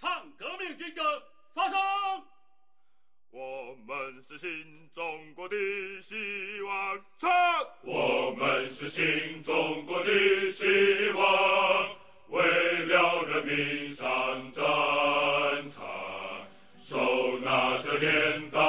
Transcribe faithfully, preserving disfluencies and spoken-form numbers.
唱革命军歌，发声。 我们是新中国的希望，唱！ 我们是新中国的希望，为了人民上战场，手拿着镰刀